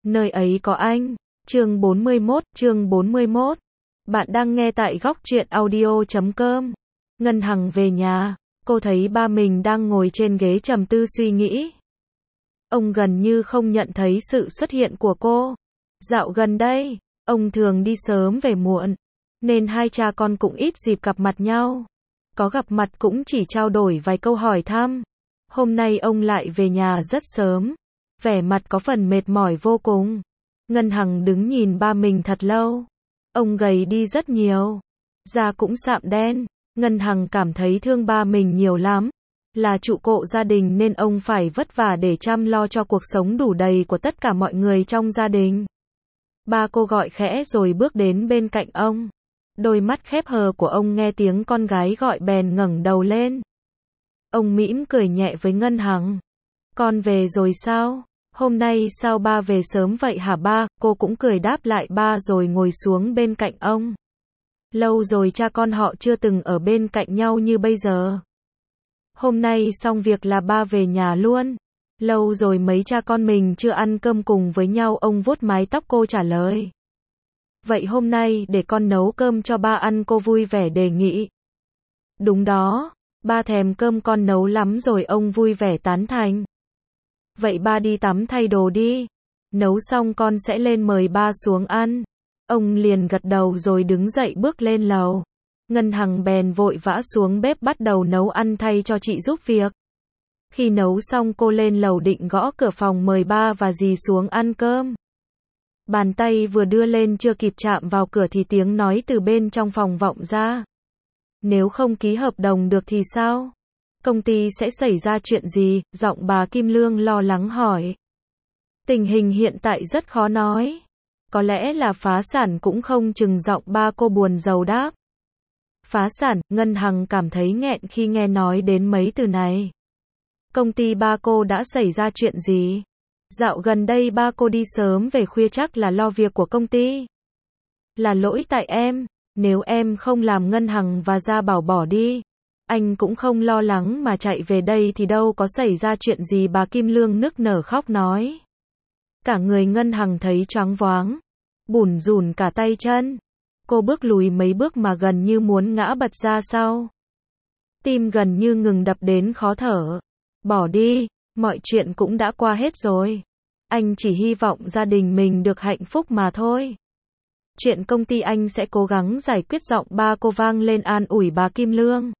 nơi ấy có anh. Chương 41. Bạn đang nghe tại góc truyện audio.com. Ngân Hằng về nhà, cô thấy ba mình đang ngồi trên ghế trầm tư suy nghĩ. Ông gần như không nhận thấy sự xuất hiện của cô. Dạo gần đây, ông thường đi sớm về muộn, nên hai cha con cũng ít dịp gặp mặt nhau. Có gặp mặt cũng chỉ trao đổi vài câu hỏi thăm. Hôm nay ông lại về nhà rất sớm, vẻ mặt có phần mệt mỏi vô cùng. Ngân Hằng đứng nhìn ba mình thật lâu. Ông gầy đi rất nhiều, da cũng sạm đen. Ngân Hằng cảm thấy thương ba mình nhiều lắm. Là trụ cột gia đình nên ông phải vất vả để chăm lo cho cuộc sống đủ đầy của tất cả mọi người trong gia đình. Ba cô gọi khẽ rồi bước đến bên cạnh ông. Đôi mắt khép hờ của ông nghe tiếng con gái gọi bèn ngẩng đầu lên. Ông mỉm cười nhẹ với Ngân Hằng. Con về rồi sao? Hôm nay sao ba về sớm vậy hả ba? Cô cũng cười đáp lại ba rồi ngồi xuống bên cạnh ông. Lâu rồi cha con họ chưa từng ở bên cạnh nhau như bây giờ. Hôm nay xong việc là ba về nhà luôn. Lâu rồi mấy cha con mình chưa ăn cơm cùng với nhau, ông vuốt mái tóc cô trả lời. Vậy hôm nay để con nấu cơm cho ba ăn, cô vui vẻ đề nghị. Đúng đó, ba thèm cơm con nấu lắm rồi, ông vui vẻ tán thành. Vậy ba đi tắm thay đồ đi. Nấu xong con sẽ lên mời ba xuống ăn. Ông liền gật đầu rồi đứng dậy bước lên lầu. Ngân Hằng bèn vội vã xuống bếp bắt đầu nấu ăn thay cho chị giúp việc. Khi nấu xong cô lên lầu định gõ cửa phòng mời ba và dì xuống ăn cơm. Bàn tay vừa đưa lên chưa kịp chạm vào cửa thì tiếng nói từ bên trong phòng vọng ra. Nếu không ký hợp đồng được thì sao? Công ty sẽ xảy ra chuyện gì? Giọng bà Kim Lương lo lắng hỏi. Tình hình hiện tại rất khó nói. Có lẽ là phá sản cũng không chừng, giọng ba cô buồn rầu đáp. Phá sản, Ngân Hằng cảm thấy nghẹn khi nghe nói đến mấy từ này. Công ty ba cô đã xảy ra chuyện gì? Dạo gần đây ba cô đi sớm về khuya chắc là lo việc của công ty. Là lỗi tại em, nếu em không làm Ngân Hằng và Gia Bảo bỏ đi, anh cũng không lo lắng mà chạy về đây thì đâu có xảy ra chuyện gì, bà Kim Lương nức nở khóc nói. Cả người Ngân Hằng thấy choáng váng, bủn rủn cả tay chân. Cô bước lùi mấy bước mà gần như muốn ngã bật ra sau. Tim gần như ngừng đập đến khó thở. Bỏ đi, mọi chuyện cũng đã qua hết rồi. Anh chỉ hy vọng gia đình mình được hạnh phúc mà thôi. Chuyện công ty anh sẽ cố gắng giải quyết, giọng ba cô vang lên an ủi bà Kim Lương.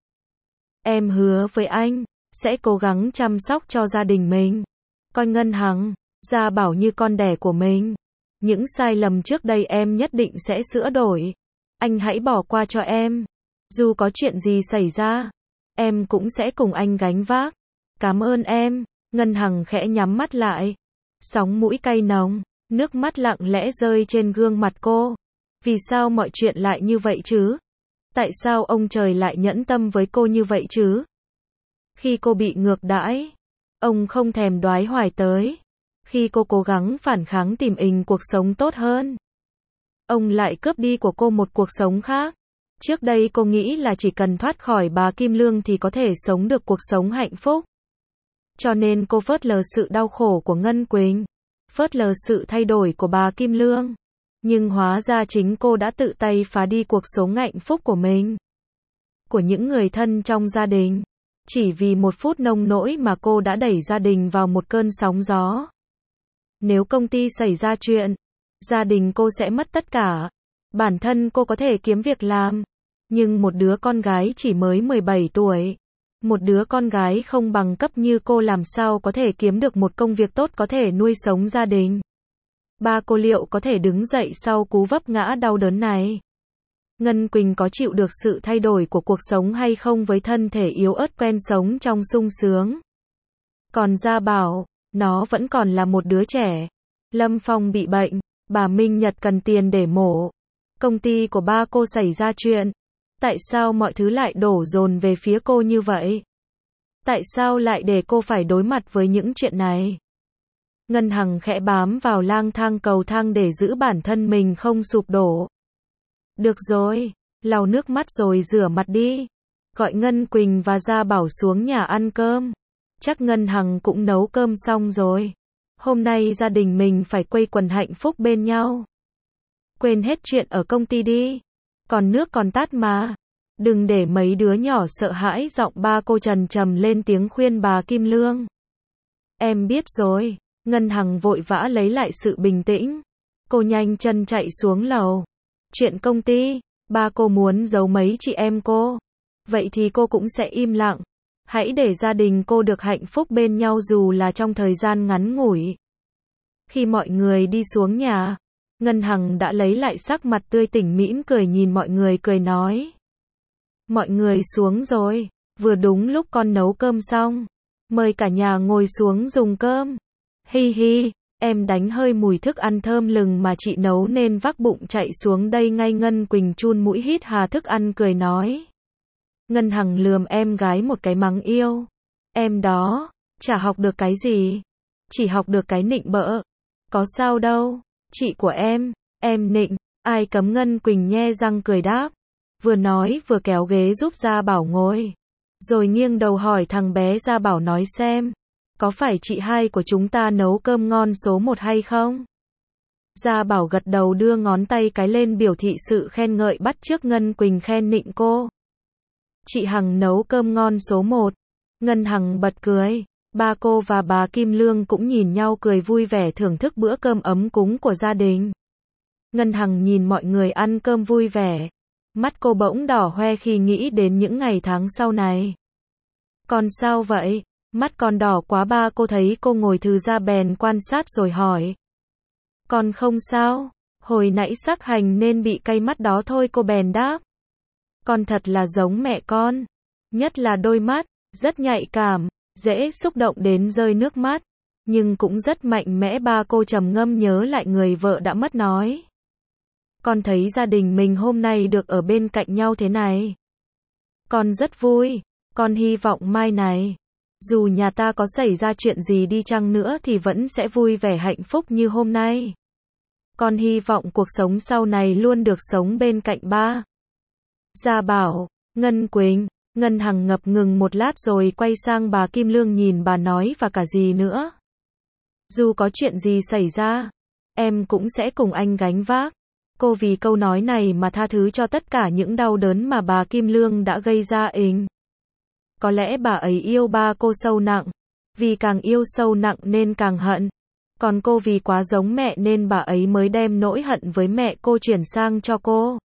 Em hứa với anh, sẽ cố gắng chăm sóc cho gia đình mình. Coi Ngân Hằng, Gia Bảo như con đẻ của mình. Những sai lầm trước đây em nhất định sẽ sửa đổi. Anh hãy bỏ qua cho em. Dù có chuyện gì xảy ra, em cũng sẽ cùng anh gánh vác. Cảm ơn em. Ngân Hằng khẽ nhắm mắt lại. Sóng mũi cay nồng, nước mắt lặng lẽ rơi trên gương mặt cô. Vì sao mọi chuyện lại như vậy chứ? Tại sao ông trời lại nhẫn tâm với cô như vậy chứ? Khi cô bị ngược đãi, ông không thèm đoái hoài tới. Khi cô cố gắng phản kháng tìm cuộc sống tốt hơn, ông lại cướp đi của cô một cuộc sống khác. Trước đây cô nghĩ là chỉ cần thoát khỏi bà Kim Lương thì có thể sống được cuộc sống hạnh phúc. Cho nên cô phớt lờ sự đau khổ của Ngân Quỳnh, phớt lờ sự thay đổi của bà Kim Lương. Nhưng hóa ra chính cô đã tự tay phá đi cuộc sống hạnh phúc của mình, của những người thân trong gia đình. Chỉ vì một phút nông nỗi mà cô đã đẩy gia đình vào một cơn sóng gió. Nếu công ty xảy ra chuyện, gia đình cô sẽ mất tất cả. Bản thân cô có thể kiếm việc làm, nhưng một đứa con gái chỉ mới 17 tuổi, một đứa con gái không bằng cấp như cô làm sao có thể kiếm được một công việc tốt có thể nuôi sống gia đình. Ba cô liệu có thể đứng dậy sau cú vấp ngã đau đớn này? Ngân Quỳnh có chịu được sự thay đổi của cuộc sống hay không với thân thể yếu ớt quen sống trong sung sướng? Còn Gia Bảo, nó vẫn còn là một đứa trẻ. Lâm Phong bị bệnh, bà Minh Nhật cần tiền để mổ. Công ty của ba cô xảy ra chuyện. Tại sao mọi thứ lại đổ dồn về phía cô như vậy? Tại sao lại để cô phải đối mặt với những chuyện này? Ngân Hằng khẽ bám vào lang thang cầu thang để giữ bản thân mình không sụp đổ. Được rồi, lau nước mắt rồi rửa mặt đi. Gọi Ngân Quỳnh và Gia Bảo xuống nhà ăn cơm. Chắc Ngân Hằng cũng nấu cơm xong rồi. Hôm nay gia đình mình phải quây quần hạnh phúc bên nhau. Quên hết chuyện ở công ty đi. Còn nước còn tát mà. Đừng để mấy đứa nhỏ sợ hãi, giọng ba cô trầm trầm lên tiếng khuyên bà Kim Lương. Em biết rồi. Ngân Hằng vội vã lấy lại sự bình tĩnh. Cô nhanh chân chạy xuống lầu. Chuyện công ty, ba cô muốn giấu mấy chị em cô. Vậy thì cô cũng sẽ im lặng. Hãy để gia đình cô được hạnh phúc bên nhau dù là trong thời gian ngắn ngủi. Khi mọi người đi xuống nhà, Ngân Hằng đã lấy lại sắc mặt tươi tỉnh, mỉm cười nhìn mọi người cười nói. Mọi người xuống rồi, vừa đúng lúc con nấu cơm xong. Mời cả nhà ngồi xuống dùng cơm. Hi hi, em đánh hơi mùi thức ăn thơm lừng mà chị nấu nên vác bụng chạy xuống đây ngay. Ngân Quỳnh chun mũi hít hà thức ăn cười nói. Ngân Hằng lườm em gái một cái mắng yêu. Em đó, chả học được cái gì. Chỉ học được cái nịnh bợ. Có sao đâu, chị của em nịnh, ai cấm. Ngân Quỳnh nhe răng cười đáp. Vừa nói vừa kéo ghế giúp Gia Bảo ngồi. Rồi nghiêng đầu hỏi thằng bé Gia Bảo nói xem. Có phải chị hai của chúng ta nấu cơm ngon số 1 hay không? Gia Bảo gật đầu đưa ngón tay cái lên biểu thị sự khen ngợi, bắt chước Ngân Quỳnh khen nịnh cô. Chị Hằng nấu cơm ngon số 1. Ngân Hằng bật cười. Ba cô và bà Kim Lương cũng nhìn nhau cười vui vẻ thưởng thức bữa cơm ấm cúng của gia đình. Ngân Hằng nhìn mọi người ăn cơm vui vẻ. Mắt cô bỗng đỏ hoe khi nghĩ đến những ngày tháng sau này. Con sao vậy? Mắt con đỏ quá. Ba cô thấy cô ngồi thư ra bèn quan sát rồi hỏi. Con không sao, hồi nãy sắc hành nên bị cay mắt đó thôi. Cô bèn đáp. Con thật là giống mẹ con, nhất là đôi mắt, rất nhạy cảm, dễ xúc động đến rơi nước mắt, nhưng cũng rất mạnh mẽ. Ba cô trầm ngâm nhớ lại người vợ đã mất nói. Con thấy gia đình mình hôm nay được ở bên cạnh nhau thế này, con rất vui. Con hy vọng mai này, dù nhà ta có xảy ra chuyện gì đi chăng nữa thì vẫn sẽ vui vẻ hạnh phúc như hôm nay. Con hy vọng cuộc sống sau này luôn được sống bên cạnh ba. Gia Bảo, Ngân Quỳnh, Ngân Hằng ngập ngừng một lát rồi quay sang bà Kim Lương nhìn bà nói và cả gì nữa. Dù có chuyện gì xảy ra, em cũng sẽ cùng anh gánh vác. Cô vì câu nói này mà tha thứ cho tất cả những đau đớn mà bà Kim Lương đã gây ra. Có lẽ bà ấy yêu ba cô sâu nặng, vì càng yêu sâu nặng nên càng hận. Còn cô vì quá giống mẹ nên bà ấy mới đem nỗi hận với mẹ cô chuyển sang cho cô.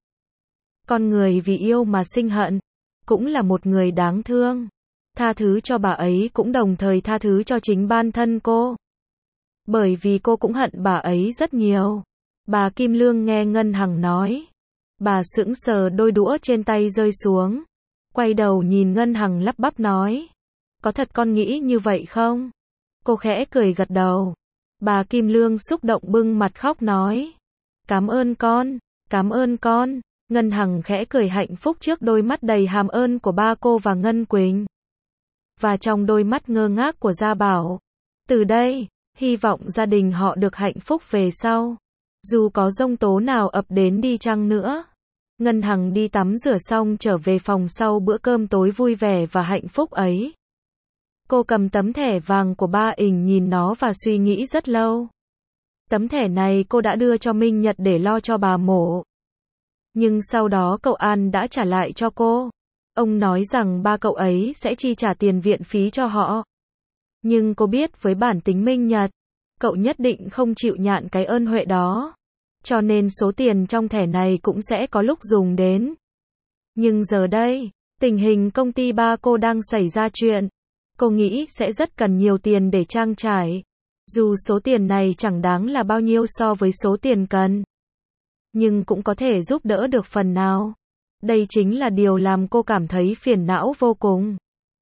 Con người vì yêu mà sinh hận, cũng là một người đáng thương. Tha thứ cho bà ấy cũng đồng thời tha thứ cho chính bản thân cô. Bởi vì cô cũng hận bà ấy rất nhiều. Bà Kim Lương nghe Ngân Hằng nói. Bà sững sờ, đôi đũa trên tay rơi xuống. Quay đầu nhìn Ngân Hằng lắp bắp nói. Có thật con nghĩ như vậy không? Cô khẽ cười gật đầu. Bà Kim Lương xúc động bưng mặt khóc nói. Cảm ơn con, cảm ơn con. Ngân Hằng khẽ cười hạnh phúc trước đôi mắt đầy hàm ơn của ba cô và Ngân Quỳnh. Và trong đôi mắt ngơ ngác của Gia Bảo. Từ đây, hy vọng gia đình họ được hạnh phúc về sau. Dù có giông tố nào ập đến đi chăng nữa. Ngân Hằng đi tắm rửa xong trở về phòng sau bữa cơm tối vui vẻ và hạnh phúc ấy. Cô cầm tấm thẻ vàng của ba nhìn nó và suy nghĩ rất lâu. Tấm thẻ này cô đã đưa cho Minh Nhật để lo cho bà mổ. Nhưng sau đó cậu An đã trả lại cho cô. Ông nói rằng ba cậu ấy sẽ chi trả tiền viện phí cho họ. Nhưng cô biết với bản tính Minh Nhật, cậu nhất định không chịu nhận cái ơn huệ đó. Cho nên số tiền trong thẻ này cũng sẽ có lúc dùng đến. Nhưng giờ đây, tình hình công ty ba cô đang xảy ra chuyện. Cô nghĩ sẽ rất cần nhiều tiền để trang trải. Dù số tiền này chẳng đáng là bao nhiêu so với số tiền cần. Nhưng cũng có thể giúp đỡ được phần nào. Đây chính là điều làm cô cảm thấy phiền não vô cùng.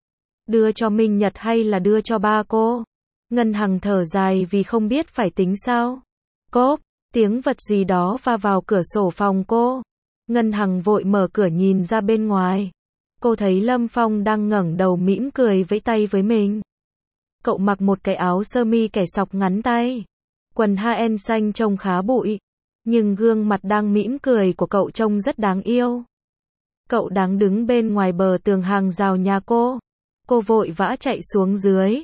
Đưa cho Minh Nhật hay là đưa cho ba cô? Ngân Hằng thở dài vì không biết phải tính sao. Cốp, tiếng vật gì đó va vào cửa sổ phòng cô. Ngân Hằng vội mở cửa nhìn ra bên ngoài. Cô thấy Lâm Phong đang ngẩng đầu mỉm cười vẫy tay với mình. Cậu mặc một cái áo sơ mi kẻ sọc ngắn tay. Quần HN xanh trông khá bụi. Nhưng gương mặt đang mỉm cười của cậu trông rất đáng yêu. Cậu đang đứng bên ngoài bờ tường hàng rào nhà cô. Cô vội vã chạy xuống dưới.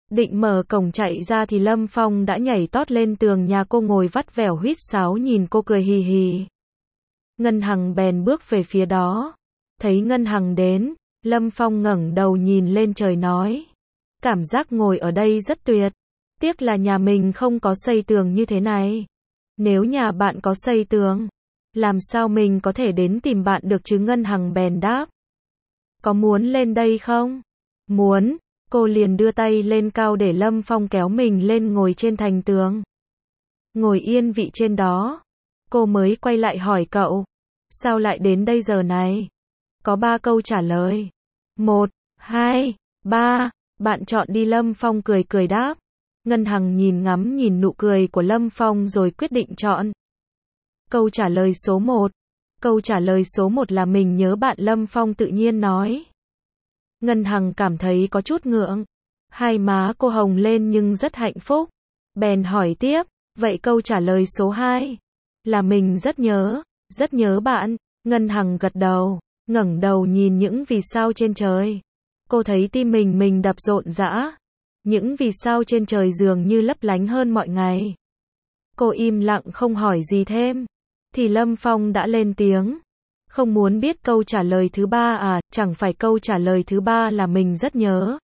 Định mở cổng chạy ra thì Lâm Phong đã nhảy tót lên tường nhà cô ngồi vắt vẻo huýt sáo nhìn cô cười hì hì. Ngân Hằng bèn bước về phía đó. Thấy Ngân Hằng đến, Lâm Phong ngẩng đầu nhìn lên trời nói. Cảm giác ngồi ở đây rất tuyệt. Tiếc là nhà mình không có xây tường như thế này. Nếu nhà bạn có xây tường, làm sao mình có thể đến tìm bạn được chứ? Ngân Hằng bèn đáp. Có muốn lên đây không? Muốn. Cô liền đưa tay lên cao để Lâm Phong kéo mình lên ngồi trên thành tường. Ngồi yên vị trên đó. Cô mới quay lại hỏi cậu. Sao lại đến đây giờ này? Có 3 câu trả lời. 1, 2, 3. Bạn chọn đi. Lâm Phong cười cười đáp. Ngân Hằng nhìn nụ cười của Lâm Phong rồi quyết định chọn. Câu trả lời số 1. Câu trả lời số 1 là mình nhớ bạn. Lâm Phong tự nhiên nói. Ngân Hằng cảm thấy có chút ngượng. Hai má cô hồng lên nhưng rất hạnh phúc. Bèn hỏi tiếp. Vậy câu trả lời số 2? Là mình rất nhớ bạn. Ngân Hằng gật đầu, ngẩng đầu nhìn những vì sao trên trời. Cô thấy tim mình đập rộn rã. Những vì sao trên trời dường như lấp lánh hơn mọi ngày. Cô im lặng không hỏi gì thêm. Thì Lâm Phong đã lên tiếng. Không muốn biết câu trả lời thứ 3 à? Chẳng phải câu trả lời thứ 3 là mình rất nhớ.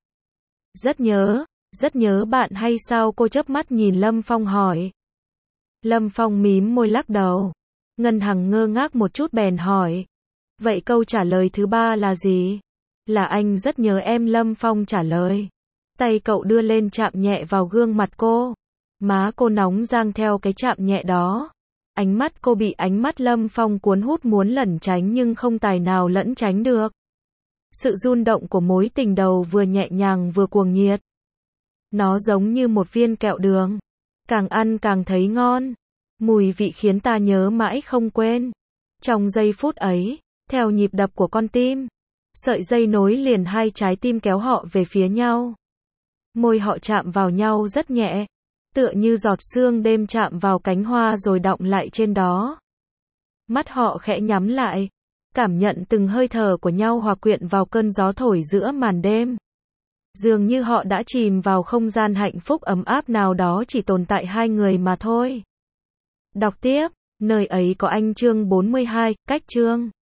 Rất nhớ bạn hay sao? Cô chớp mắt nhìn Lâm Phong hỏi. Lâm Phong mím môi lắc đầu. Ngân Hằng ngơ ngác một chút bèn hỏi. Vậy câu trả lời thứ 3 là gì? Là anh rất nhớ em. Lâm Phong trả lời. Tay cậu đưa lên chạm nhẹ vào gương mặt cô. Má cô nóng rang theo cái chạm nhẹ đó. Ánh mắt cô bị ánh mắt Lâm Phong cuốn hút, muốn lẩn tránh nhưng không tài nào lẩn tránh được. Sự rung động của mối tình đầu vừa nhẹ nhàng vừa cuồng nhiệt. Nó giống như một viên kẹo đường. Càng ăn càng thấy ngon. Mùi vị khiến ta nhớ mãi không quên. Trong giây phút ấy, theo nhịp đập của con tim, sợi dây nối liền hai trái tim kéo họ về phía nhau. Môi họ chạm vào nhau rất nhẹ, tựa như giọt sương đêm chạm vào cánh hoa rồi đọng lại trên đó. Mắt họ khẽ nhắm lại, cảm nhận từng hơi thở của nhau hòa quyện vào cơn gió thổi giữa màn đêm. Dường như họ đã chìm vào không gian hạnh phúc ấm áp nào đó chỉ tồn tại hai người mà thôi. Đọc tiếp, nơi ấy có anh. Chương 42, cách chương